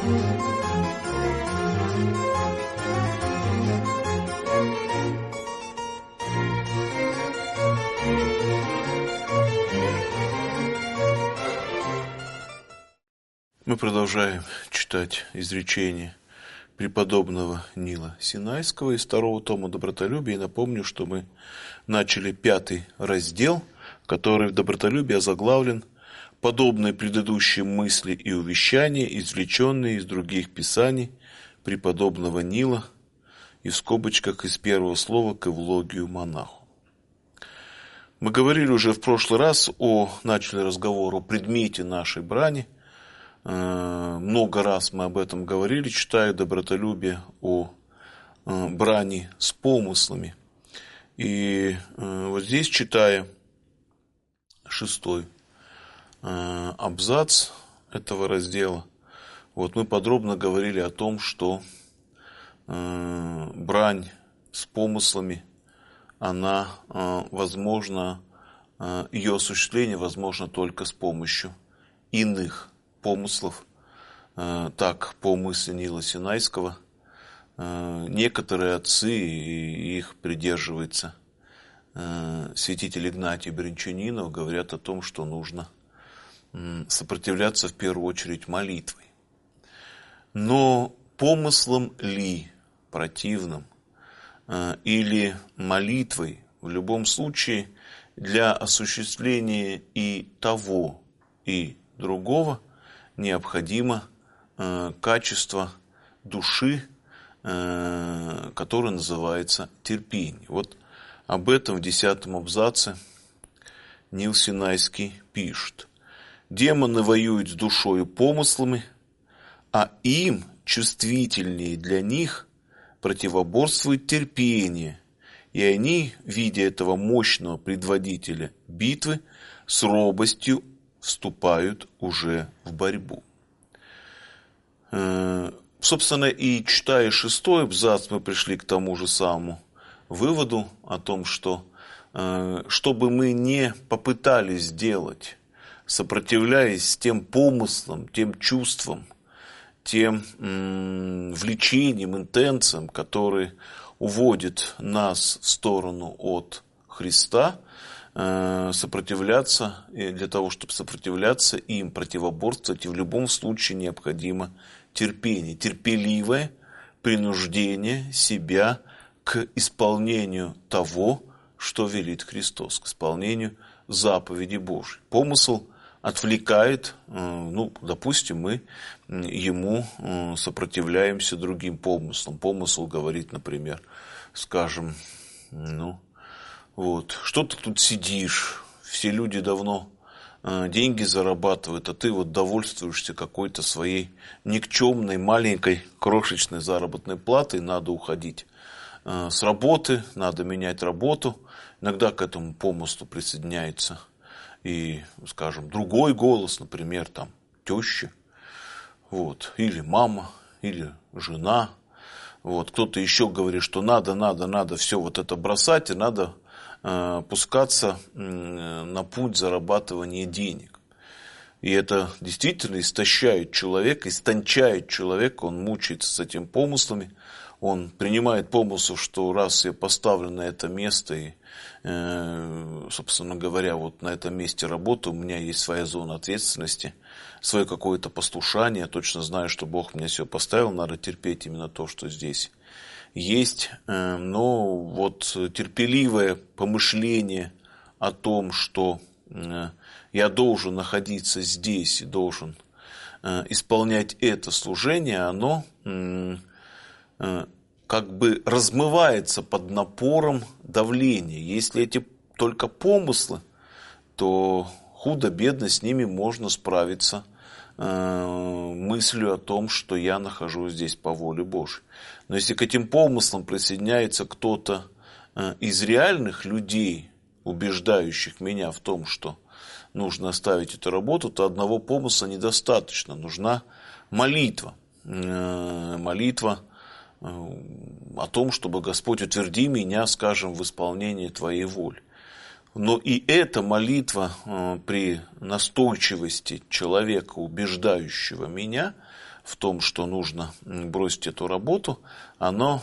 Мы продолжаем читать изречения преподобного Нила Синайского из второго тома «Добротолюбие». И напомню, что мы начали 5 раздел, который в «Добротолюбии» озаглавлен «Подобные предыдущим мысли и увещания, извлеченные из других писаний преподобного Нила» и в скобочках из первого слова к Евлогию монаху. Мы говорили уже в прошлый раз, начали разговор о предмете нашей брани. Много раз мы об этом говорили, читая «Добротолюбие» о брани с помыслами. И вот здесь, читая 6 абзац этого раздела, вот мы подробно говорили о том, что брань с помыслами, она возможна, ее осуществление возможно только с помощью иных помыслов. Так, по мысли Нила Синайского, некоторые отцы, и их придерживается святитель Игнатий Брянчанинов, говорят о том, что нужно сопротивляться в первую очередь молитвой. Но помыслом ли противным или молитвой, в любом случае, для осуществления и того, и другого необходимо качество души, которое называется терпение. Вот об этом в 10 абзаце Нил Синайский пишет. Демоны воюют с душой и помыслами, а им, чувствительнее для них, противоборствует терпение, и они, видя этого мощного предводителя битвы, с робостью вступают уже в борьбу. Собственно, и читая 6 абзац, мы пришли к тому же самому выводу о том, что бы мы не попытались сделать, сопротивляясь тем помыслам, тем чувствам, тем влечениям, интенциям, которые уводят нас в сторону от Христа, сопротивляться, и для того, чтобы сопротивляться им, противоборствовать, и в любом случае необходимо терпение, терпеливое принуждение себя к исполнению того, что велит Христос, к исполнению заповеди Божьей. Помысл отвлекает, допустим, мы ему сопротивляемся другим помыслам. Помысл говорит, например, скажем, что ты тут сидишь, все люди давно деньги зарабатывают, а ты вот довольствуешься какой-то своей никчемной, маленькой, крошечной заработной платой, надо уходить с работы, надо менять работу. Иногда к этому помыслу присоединяется и, скажем, другой голос, например, там, теща, или мама, или жена. Кто-то еще говорит, что надо все вот это бросать, и надо пускаться на путь зарабатывания денег. И это действительно истощает человека, истончает человека, он мучается с этими помыслами, он принимает помысл, что раз я поставлен на это место, и, собственно говоря, вот на этом месте работы, у меня есть своя зона ответственности, свое какое-то послушание, я точно знаю, что Бог меня все поставил, надо терпеть именно то, что здесь есть, но вот терпеливое помышление о том, что я должен находиться здесь и должен исполнять это служение, оно как бы размывается под напором давления. Если эти только помыслы, то худо-бедно с ними можно справиться мыслью о том, что я нахожусь здесь по воле Божьей. Но если к этим помыслам присоединяется кто-то из реальных людей, убеждающих меня в том, что нужно оставить эту работу, то одного помысла недостаточно. Нужна молитва. Молитва о том, чтобы Господь утверди меня, скажем, в исполнении Твоей воли. Но и эта молитва при настойчивости человека, убеждающего меня в том, что нужно бросить эту работу, оно,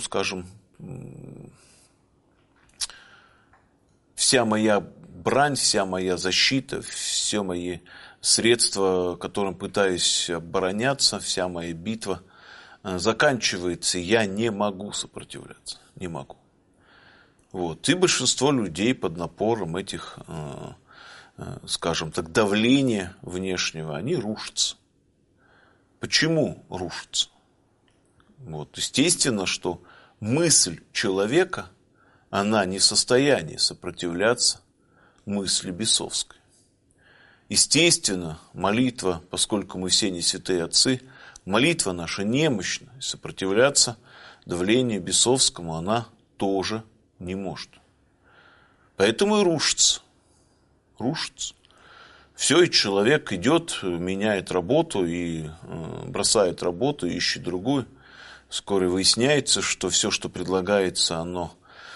вся моя брань, вся моя защита, все мои средства, которым пытаюсь обороняться, вся моя битва заканчивается, и я не могу сопротивляться, не могу. Вот. И большинство людей под напором этих, скажем так, давления внешнего, они рушатся. Почему рушатся? Вот. Естественно, что мысль человека, она не в состоянии сопротивляться мысли бесовской. Естественно, молитва, поскольку мы все не святые отцы, молитва наша немощна, и сопротивляться давлению бесовскому она тоже не может. Поэтому и рушится. Рушится. Все, и человек идет, меняет работу и бросает работу, ищет другую. Вскоре выясняется, что все, что предлагается, оно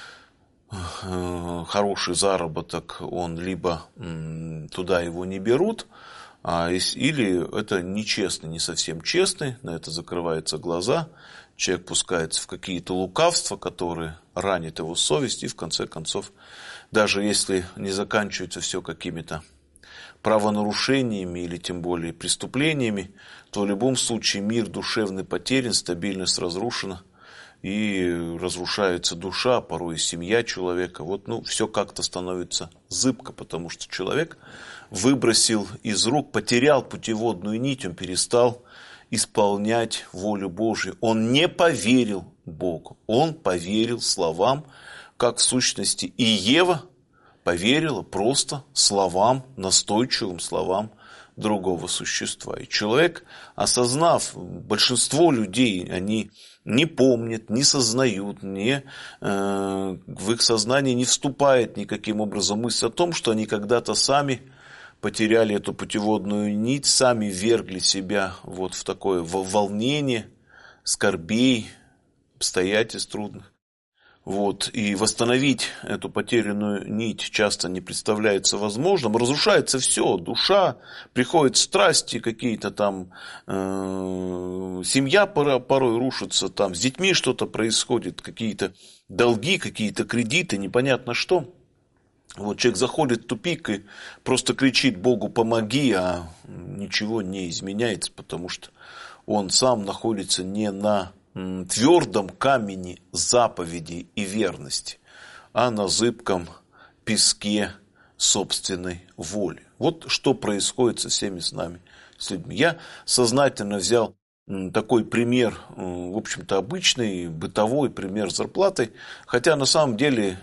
хороший заработок, он либо туда его не берут, или это нечестный, не совсем честный, на это закрываются глаза, человек пускается в какие-то лукавства, которые ранят его совесть, и в конце концов, даже если не заканчивается все какими-то правонарушениями или тем более преступлениями, то в любом случае мир душевный потерян, стабильность разрушена, и разрушается душа, порой и семья человека. Все как-то становится зыбко, потому что человек выбросил из рук, потерял путеводную нить, он перестал исполнять волю Божию. Он не поверил Богу, он поверил словам, как в сущности и Ева поверила просто словам, настойчивым словам другого существа. И человек, осознав, большинство людей, они не помнят, не сознают, в их сознание не вступает никаким образом мысль о том, что они когда-то сами потеряли эту путеводную нить, сами ввергли себя в такое волнение, скорбей, обстоятельств трудных. И восстановить эту потерянную нить часто не представляется возможным. Разрушается все, душа, приходят страсти какие-то там, семья порой рушится, там с детьми что-то происходит, какие-то долги, какие-то кредиты, непонятно что. Человек заходит в тупик и просто кричит Богу помоги, а ничего не изменяется, потому что он сам находится не на твердом камне заповедей и верности, а на зыбком песке собственной воли. Что происходит со всеми с нами, с людьми. Я сознательно взял такой пример, в общем-то, обычный, бытовой пример с зарплатой, хотя на самом деле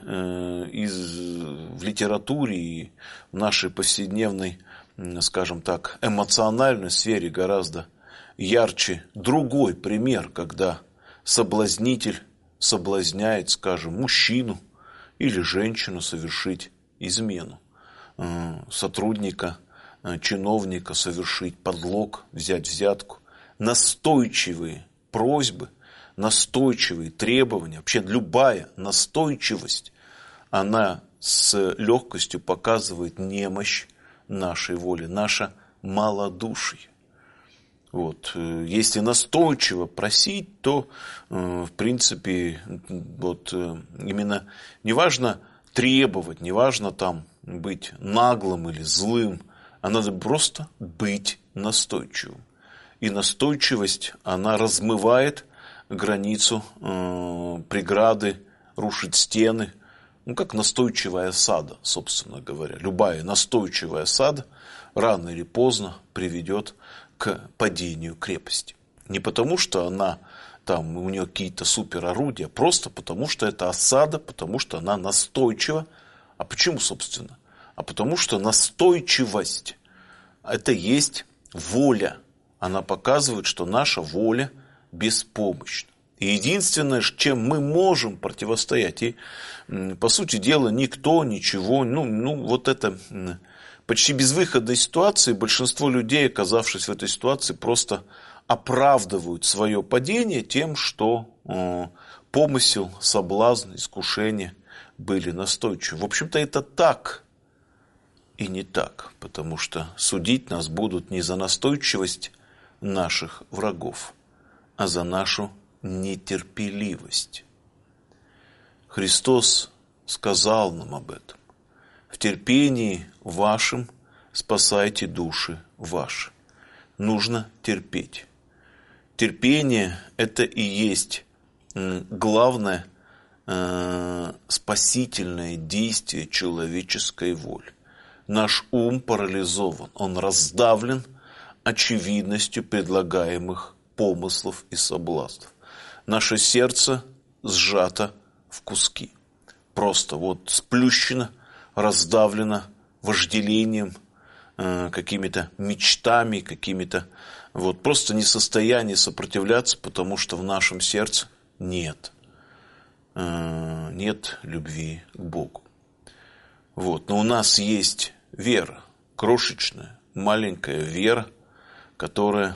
в литературе и в нашей повседневной, скажем так, эмоциональной сфере гораздо ярче другой пример, когда соблазнитель соблазняет, скажем, мужчину или женщину совершить измену, сотрудника, чиновника совершить подлог, взять взятку. Настойчивые просьбы, настойчивые требования, вообще любая настойчивость, она с легкостью показывает немощь нашей воли, наше малодушие. Если настойчиво просить, то, в принципе, именно не важно требовать, не важно там быть наглым или злым, а надо просто быть настойчивым. И настойчивость, она размывает границу, преграды, рушит стены, как настойчивая осада, собственно говоря. Любая настойчивая осада рано или поздно приведет к падению крепости. Не потому, что у нее какие-то суперорудия, просто потому, что это осада, потому, что она настойчива. А почему, собственно? А потому, что настойчивость – это есть воля. Она показывает, что наша воля беспомощна. И единственное, чем мы можем противостоять, и, по сути дела, никто, ничего, это почти безвыходной ситуации, большинство людей, оказавшись в этой ситуации, просто оправдывают свое падение тем, что помысел, соблазн, искушение были настойчивы. В общем-то, это так и не так, потому что судить нас будут не за настойчивость наших врагов, а за нашу нетерпеливость. Христос сказал нам об этом. В терпении вашем спасайте души ваши. Нужно терпеть. Терпение – это и есть главное спасительное действие человеческой воли. Наш ум парализован, он раздавлен очевидностью предлагаемых помыслов и соблазнов. Наше сердце сжато в куски. Просто вот сплющено, раздавлено вожделением, какими-то мечтами, какими-то вот просто не в состоянии сопротивляться, потому что в нашем сердце нет любви к Богу. Вот. Но у нас есть вера, крошечная, маленькая вера, которая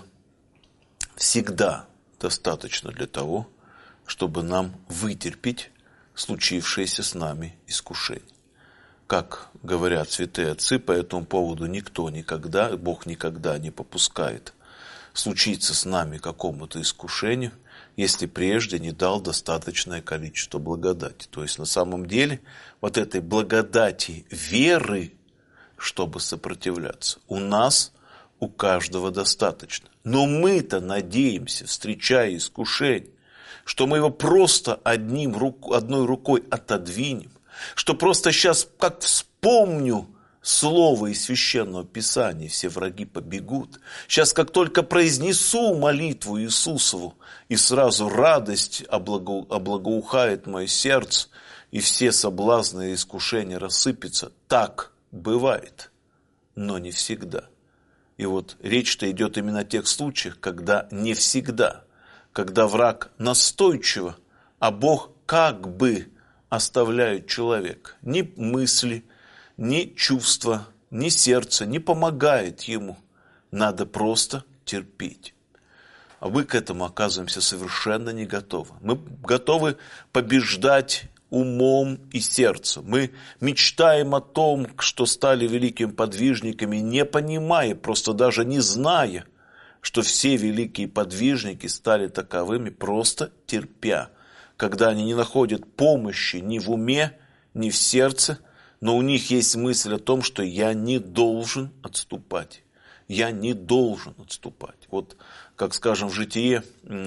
всегда достаточна для того, чтобы нам вытерпеть случившееся с нами искушение. Как говорят святые отцы, по этому поводу Бог никогда не попускает случиться с нами какому-то искушению, если прежде не дал достаточное количество благодати. То есть на самом деле вот этой благодати веры, чтобы сопротивляться, у каждого достаточно. Но мы-то надеемся, встречая искушение, что мы его просто одной рукой отодвинем, что просто сейчас, как вспомню слово из Священного Писания, все враги побегут. Сейчас, как только произнесу молитву Иисусову, и сразу радость облагоухает мое сердце, и все соблазны и искушения рассыпятся. Так бывает, но не всегда. И вот речь-то идет именно о тех случаях, когда не всегда, когда враг настойчиво, а Бог как бы оставляет человека. Ни мысли, ни чувства, ни сердце не помогает ему. Надо просто терпеть. А мы к этому оказываемся совершенно не готовы. Мы готовы побеждать умом и сердцем. Мы мечтаем о том, что стали великими подвижниками, не понимая, просто даже не зная, что все великие подвижники стали таковыми, просто терпя. Когда они не находят помощи ни в уме, ни в сердце, но у них есть мысль о том, что я не должен отступать. Я не должен отступать. Вот, как скажем, в житие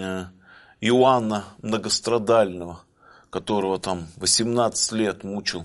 Иоанна Многострадального, которого там 18 лет мучил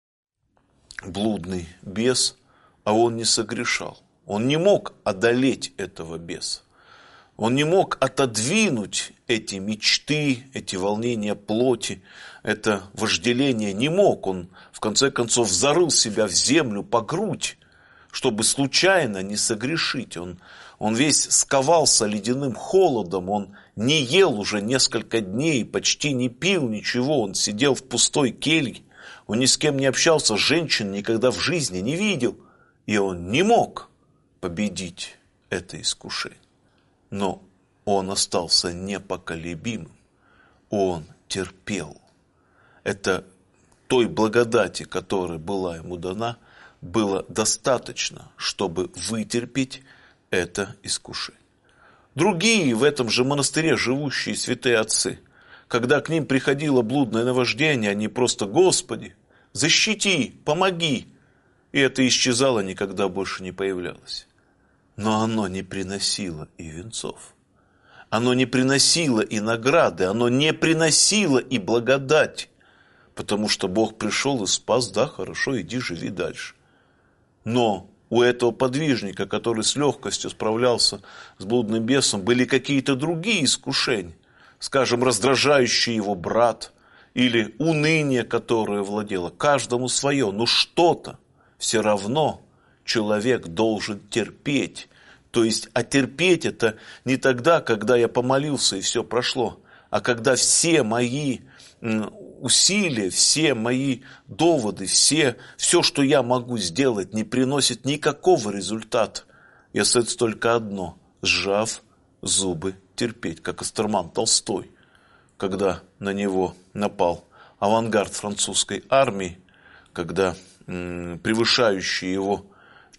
блудный бес, а он не согрешал. Он не мог одолеть этого беса. Он не мог отодвинуть эти мечты, эти волнения плоти, это вожделение не мог. Он, в конце концов, зарыл себя в землю по грудь, чтобы случайно не согрешить. Он весь сковался ледяным холодом, он не ел уже несколько дней, почти не пил ничего, он сидел в пустой келье, он ни с кем не общался, женщин никогда в жизни не видел, и он не мог победить это искушение. Но он остался непоколебимым, он терпел. Это той благодати, которая была ему дана, было достаточно, чтобы вытерпеть это искушение. Другие в этом же монастыре живущие святые отцы, когда к ним приходило блудное наваждение, они просто: «Господи, защити, помоги!» И это исчезало, никогда больше не появлялось. Но оно не приносило и венцов. Оно не приносило и награды, оно не приносило и благодать. Потому что Бог пришел и спас, да, хорошо, иди, живи дальше. Но у этого подвижника, который с легкостью справлялся с блудным бесом, были какие-то другие искушения. Скажем, раздражающий его брат или уныние, которое владело. Каждому свое, но что-то все равно человек должен терпеть. То есть, а терпеть это не тогда, когда я помолился и все прошло, а когда все мои усилия, все мои доводы, все, что я могу сделать, не приносит никакого результата. И остается только одно: сжав зубы, терпеть, как Остерман Толстой, когда на него напал авангард французской армии, когда превышающие его в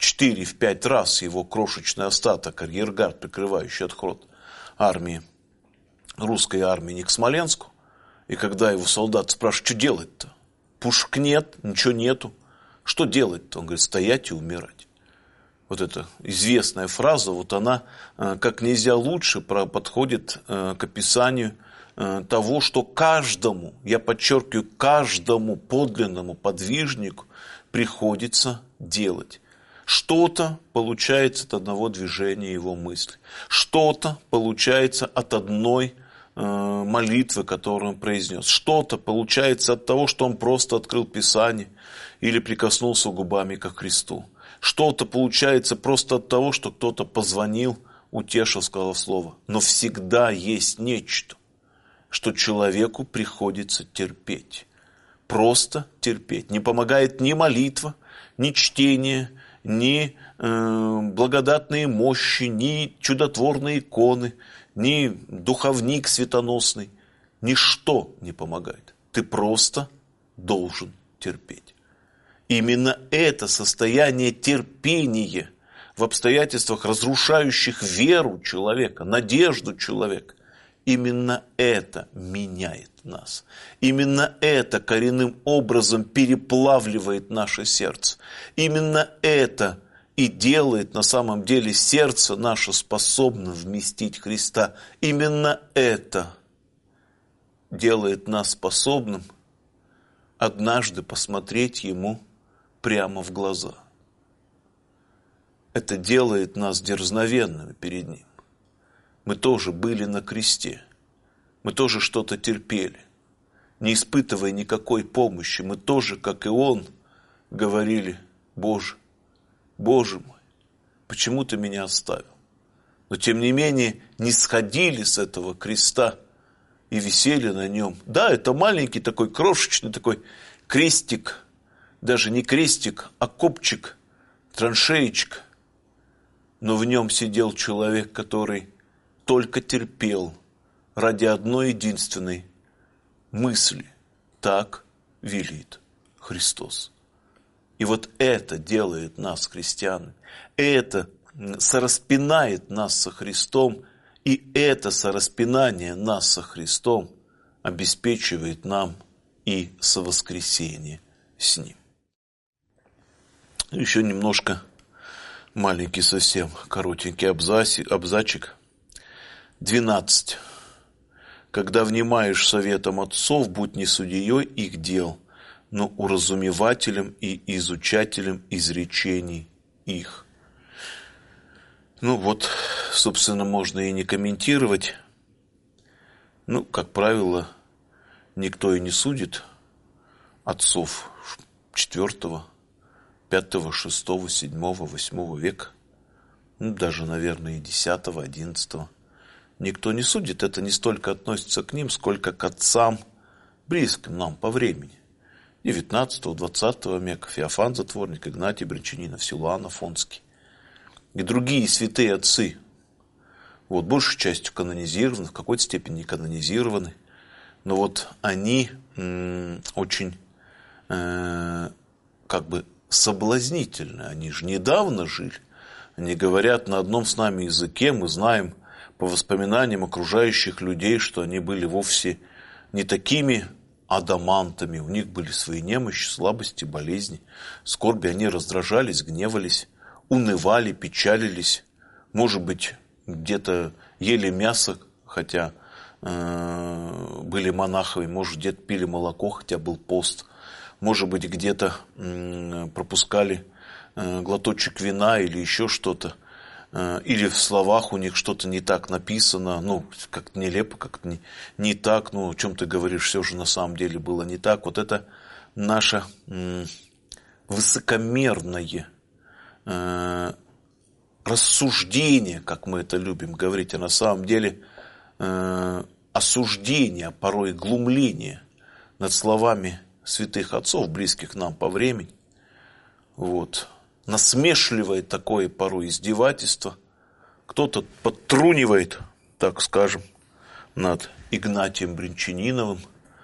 4-5 раз его крошечный остаток, арьергард, прикрывающий отход армии, русской армии, не к Смоленску. И когда его солдаты спрашивают, что делать-то? Пушек нет, ничего нету. Что делать-то? Он говорит, стоять и умирать. Вот эта известная фраза, вот она как нельзя лучше подходит к описанию того, что каждому, я подчеркиваю, каждому подлинному подвижнику приходится делать. Что-то получается от одного движения его мысли. Что-то получается от одной молитвы, которую он произнес. Что-то получается от того, что он просто открыл Писание или прикоснулся губами ко Христу. Что-то получается просто от того, что кто-то позвонил, утешил, сказал слово. Но всегда есть нечто, что человеку приходится терпеть. Просто терпеть. Не помогает ни молитва, ни чтение, ни благодатные мощи, ни чудотворные иконы, ни духовник светоносный. Ничто не помогает. Ты просто должен терпеть. Именно это состояние терпения в обстоятельствах, разрушающих веру человека, надежду человека, именно это меняет нас. Именно это коренным образом переплавливает наше сердце. Именно это и делает на самом деле сердце наше способным вместить Христа. Именно это делает нас способным однажды посмотреть Ему прямо в глаза. Это делает нас дерзновенными перед Ним. Мы тоже были на кресте. Мы тоже что-то терпели. Не испытывая никакой помощи, мы тоже, как и Он, говорили: Боже, Боже мой, почему Ты меня оставил? Но тем не менее не сходили с этого креста и висели на нем. Да, это маленький такой, крошечный такой крестик, даже не крестик, а копчик, траншеечка. Но в нем сидел человек, который только терпел ради одной единственной мысли: так велит Христос. И вот это делает нас христианами, это сораспинает нас со Христом, и это сораспинание нас со Христом обеспечивает нам и совоскресение с Ним. Еще немножко, маленький совсем, коротенький абзачик. 12. Когда внимаешь советам отцов, будь не судьей их дел, но уразумевателем и изучателем изречений их. Ну вот, собственно, можно и не комментировать. Ну, как правило, никто и не судит отцов 4, 5, 6, 7, 8 века. Ну, даже, наверное, и 10, 11. Никто не судит. Это не столько относится к ним, сколько к отцам, близким нам по времени. 19, 20 века. Феофан Затворник, Игнатий Брянчанинов, Силуан Афонский. И другие святые отцы, вот, большей частью канонизированы, в какой-то степени не канонизированы, но вот они очень как бы соблазнительны, они же недавно жили, они говорят на одном с нами языке, мы знаем по воспоминаниям окружающих людей, что они были вовсе не такими адамантами, у них были свои немощи, слабости, болезни, скорби, они раздражались, гневались, унывали, печалились, может быть, где-то ели мясо, хотя были монахами, может, где-то пили молоко, хотя был пост, может быть, где-то пропускали глоточек вина или еще что-то, или в словах у них что-то не так написано, ну, как-то нелепо, как-то не так, ну, о чем ты говоришь, все же на самом деле было не так. Вот это наше высокомерное рассуждение, как мы это любим говорить, а на самом деле осуждение, а порой глумление над словами святых отцов, близких нам по времени, вот, насмешливое такое порой издевательство. Кто-то подтрунивает, так скажем, над Игнатием Брянчаниновым,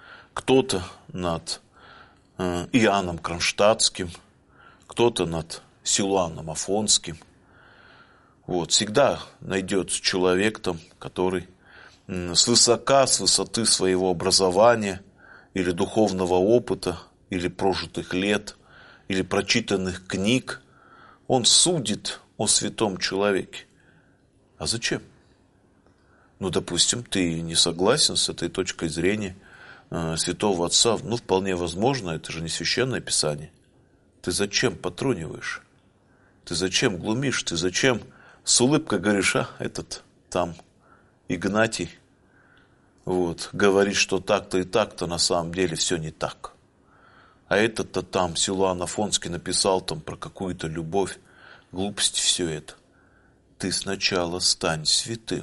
кто-то над Иоанном Кронштадтским, кто-то над Силуаном Афонским. Вот, всегда найдется человек там, который свысока, с высоты своего образования или духовного опыта, или прожитых лет, или прочитанных книг, он судит о святом человеке. А зачем? Ну, допустим, ты не согласен с этой точкой зрения святого отца. Ну, вполне возможно, это же не священное писание. Ты зачем потруниваешь? Ты зачем глумишь? Ты зачем с улыбкой говоришь, этот там Игнатий вот, говорит, что так-то и так-то, на самом деле все не так. А этот-то там Силуан Афонский написал там про какую-то любовь. Глупость все это. Ты сначала стань святым.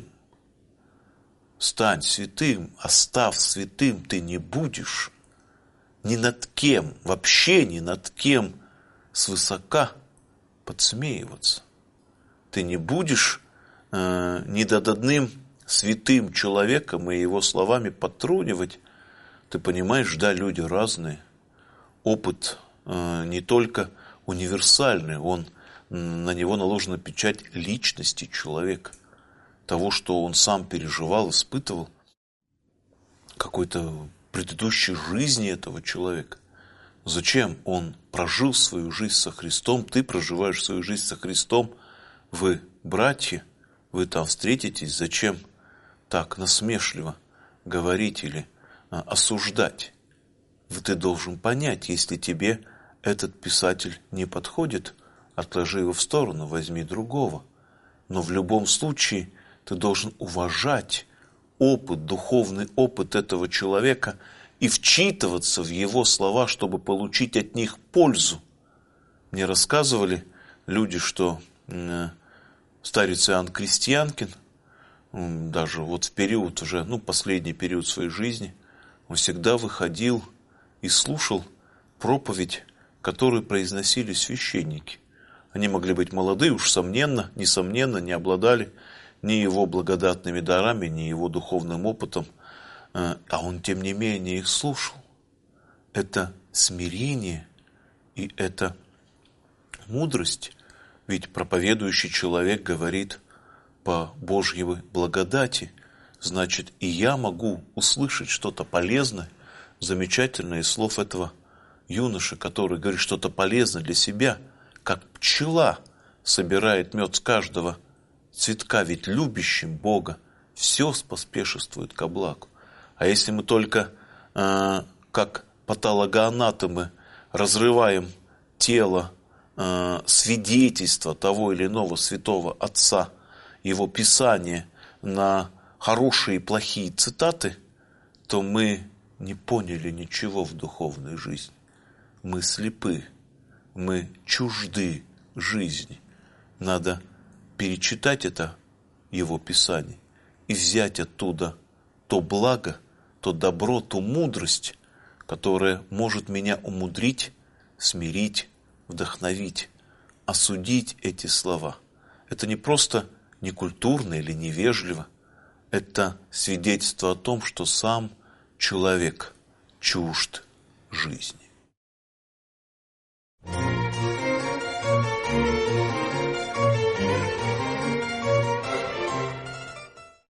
Стань святым, а став святым ты не будешь ни над кем, вообще ни над кем свысока подсмеиваться. Ты не будешь ни над одним святым человеком и его словами подтрунивать. Ты понимаешь, да, люди разные. Опыт не только универсальный, на него наложена печать личности человека, того, что он сам переживал, испытывал, какой-то предыдущей жизни этого человека. Зачем он прожил свою жизнь со Христом, ты проживаешь свою жизнь со Христом, вы братья, вы там встретитесь, зачем так насмешливо говорить или осуждать? Ты должен понять, если тебе этот писатель не подходит, отложи его в сторону, возьми другого. Но в любом случае ты должен уважать опыт, духовный опыт этого человека и вчитываться в его слова, чтобы получить от них пользу. Мне рассказывали люди, что старец Иоанн Крестьянкин, даже вот в период уже, последний период своей жизни, он всегда выходил и слушал проповедь, которую произносили священники. Они могли быть молодые, уж несомненно, не обладали ни его благодатными дарами, ни его духовным опытом, а он, тем не менее, их слушал. Это смирение и это мудрость, ведь проповедующий человек говорит по Божьей благодати, значит, и я могу услышать что-то полезное, замечательное из слов этого юноши, который говорит что-то полезное для себя, как пчела собирает мед с каждого цветка, ведь любящим Бога все поспешествует ко благу. А если мы только как патологоанатомы разрываем тело свидетельства того или иного святого отца, его писания на хорошие и плохие цитаты, то мы не поняли ничего в духовной жизни. Мы слепы, мы чужды жизни. Надо перечитать это его писание и взять оттуда то благо, то добро, ту мудрость, которая может меня умудрить, смирить, вдохновить, осудить эти слова. Это не просто некультурно или невежливо, это свидетельство о том, что сам человек чужд жизни.